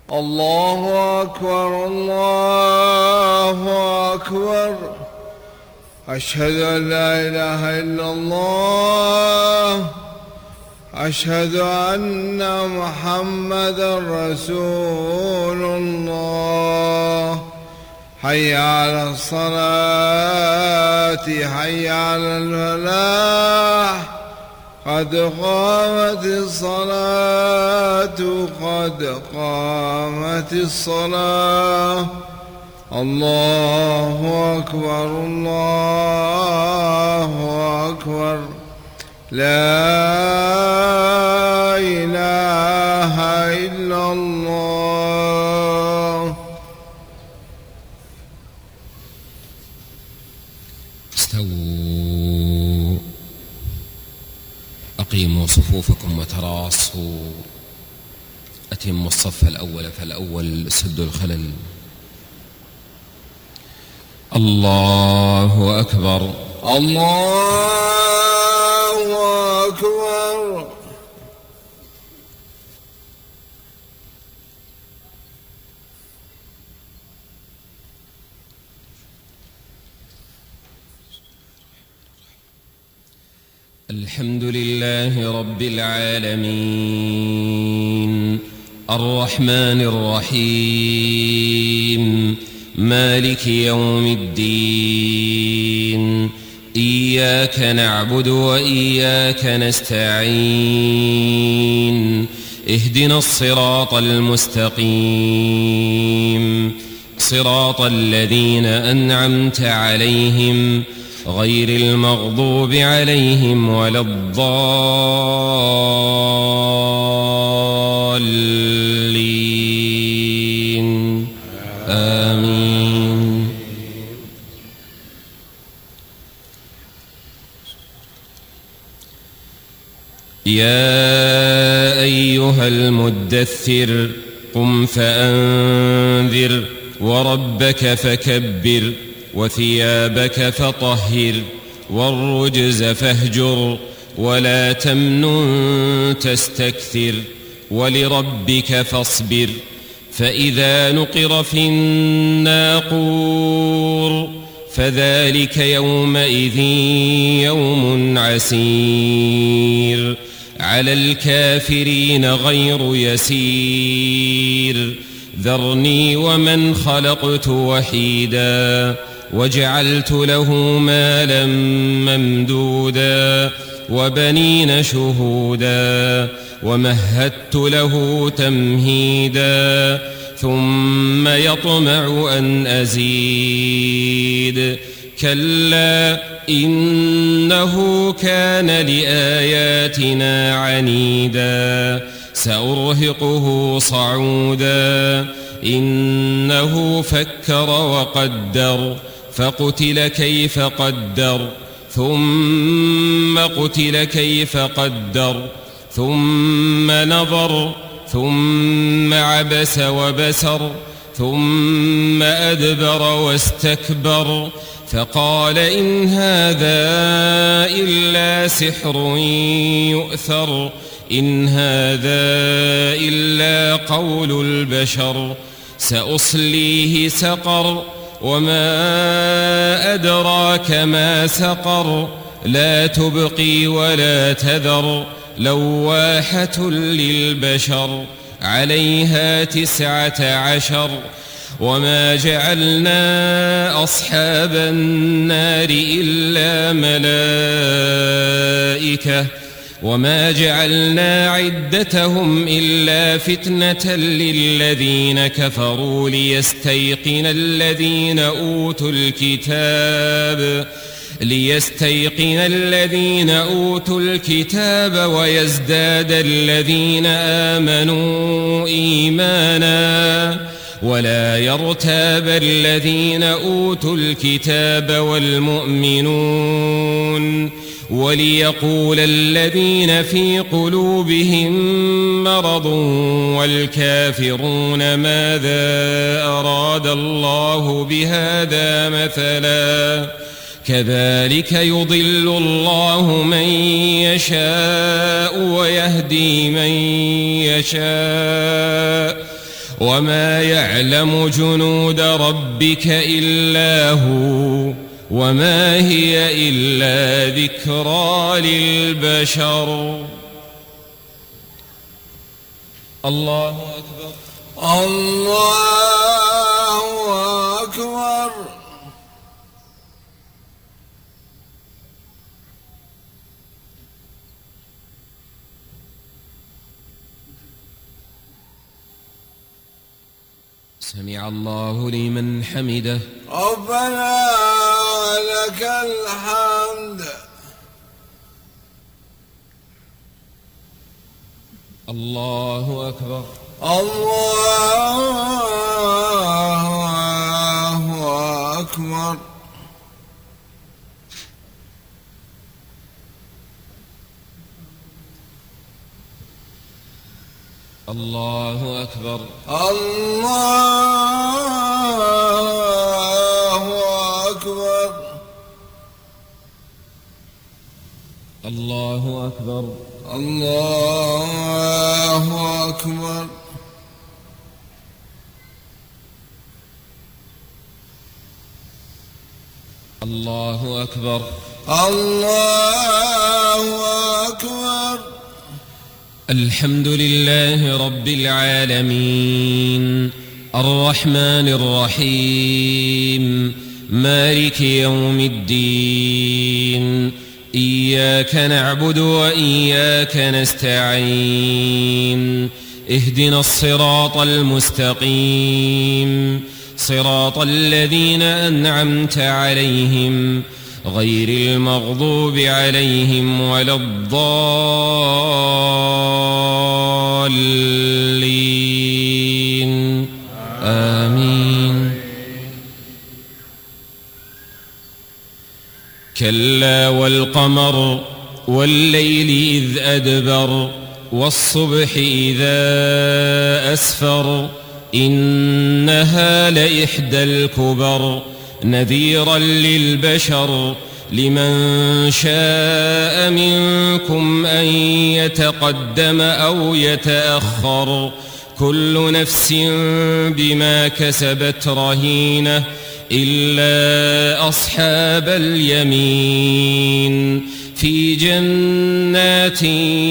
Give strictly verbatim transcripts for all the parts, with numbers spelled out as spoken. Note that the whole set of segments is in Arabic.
الله أكبر الله أكبر. أشهد أن لا إله إلا الله. أشهد أن محمدا رسول الله. حي على الصلاة حي على الفلاح. قد قامت الصلاة قد قامت الصلاة. الله أكبر الله أكبر. لا إله إلا الله. استووا أقيموا صفوفكم وتراصوا. أتموا الصف الأول فالأول، سدوا الخلل. الله أكبر الله أكبر. الحمد لله رب العالمين الرحمن الرحيم مالك يوم الدين. إياك نعبد وإياك نستعين. اهدنا الصراط المستقيم صراط الذين أنعمت عليهم غير المغضوب عليهم ولا الضالين. آمين. يا أيها المدثر قم فأنذر وربك فكبر وثيابك فطهر والرجز فاهجر ولا تمنن تستكثر ولربك فاصبر. فإذا نقر في الناقور فذلك يومئذ يوم عسير على الكافرين غير يسير. ذرني ومن خلقت وحيدا وجعلت له مالا ممدودا وبنين شهودا ومهدت له تمهيدا ثم يطمع أن أزيد. كلا إنه كان لآياتنا عنيدا سأرهقه صعودا. إنه فكر وقدر فقتل كيف قدر ثم قتل كيف قدر ثم نظر ثم عبس وبسر ثم أدبر واستكبر فقال إن هذا إلا سحر يؤثر. إن هذا إلا قول البشر. سأصليه سقر وما أدراك ما سقر. لا تبقي ولا تذر لواحة للبشر. عليها تسعة عشر. وما جعلنا أصحاب النار إلا ملائكة وما جعلنا عدتهم إلا فتنة للذين كفروا ليستيقن الذين أوتوا الكتاب ليستيقن الذين أوتوا الكتاب ويزداد الذين آمنوا إيمانا ولا يرتاب الذين أوتوا الكتاب والمؤمنون. وليقول الذين في قلوبهم مرض والكافرون ماذا أراد الله بهذا مثلا. كذلك يضل الله من يشاء ويهدي من يشاء وما يعلم جنود ربك إلا هو وما هي إلا ذكرى للبشر. الله أكبر. الله أكبر. سمع الله لمن حمده. ربنا لك الحمد. الله أكبر. الله أكبر. الله أكبر. الله أكبر. الله أكبر. الله أكبر. الله أكبر. الله أكبر. الحمد لله رب العالمين الرحمن الرحيم مالك يوم الدين إياك نعبد وإياك نستعين اهدنا الصراط المستقيم صراط الذين أنعمت عليهم غير المغضوب عليهم ولا الضالين آمين. كلا والقمر والليل إذ أدبر والصبح إذا أسفر إنها لإحدى الكبر نذيرا للبشر لمن شاء منكم أن يتقدم أو يتأخر كل نفس بما كسبت رهينة إلا أصحاب اليمين في جنات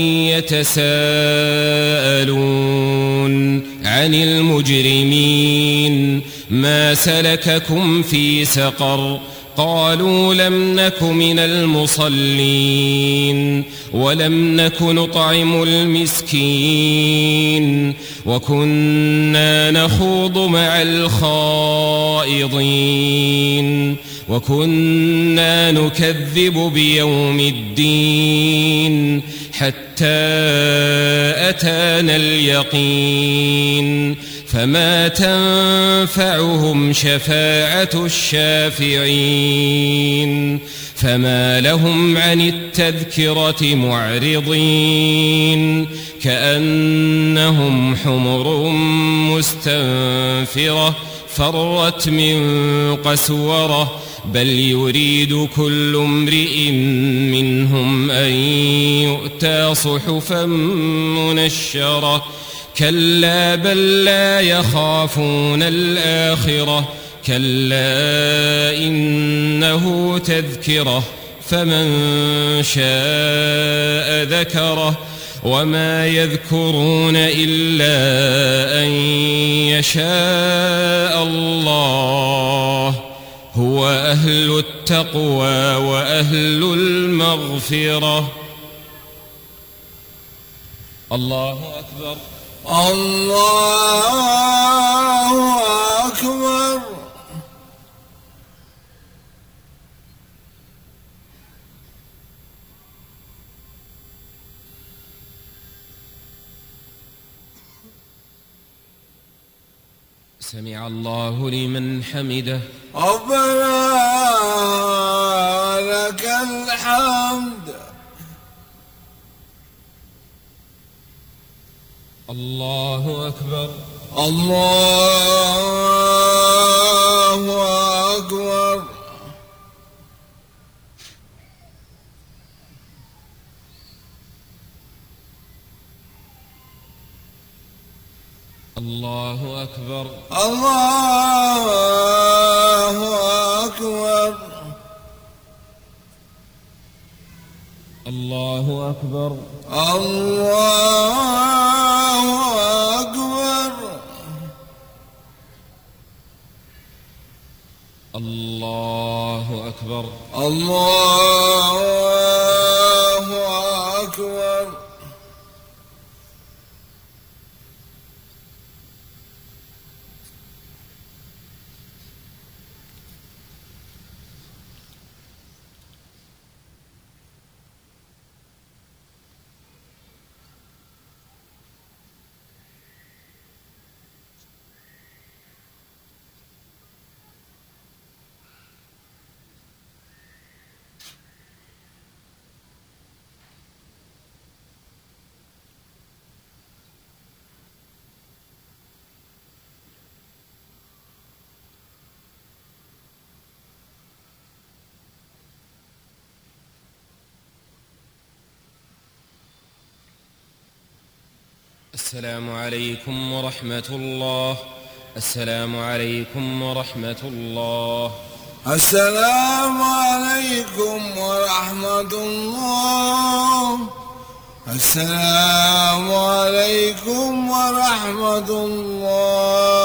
يتساءلون عن المجرمين ما سلككم في سقر قالوا لم نك من المصلين ولم نك نطعم المسكين وكنا نخوض مع الخائضين وكنا نكذب بيوم الدين حتى أتانا اليقين فما تنفعهم شفاعة الشافعين فما لهم عن التذكرة معرضين كأنهم حمر مستنفرة فرت من قسورة بل يريد كل امرئ منهم أن يؤتى صحفا منشرة كلا بل لا يخافون الآخرة كلا إنه تذكرة فمن شاء ذكره وما يذكرون إلا أن يشاء الله هو أهل التقوى وأهل المغفرة. الله أكبر. الله أكبر. سمع الله لمن حمده. ربنا لك الحمد. الله أكبر. الله أكبر. الله أكبر. الله أكبر. الله أكبر. الله أكبر. الله أكبر. الله أكبر. السلام عليكم ورحمة الله. السلام عليكم ورحمة الله. السلام عليكم ورحمة الله. السلام عليكم ورحمة الله.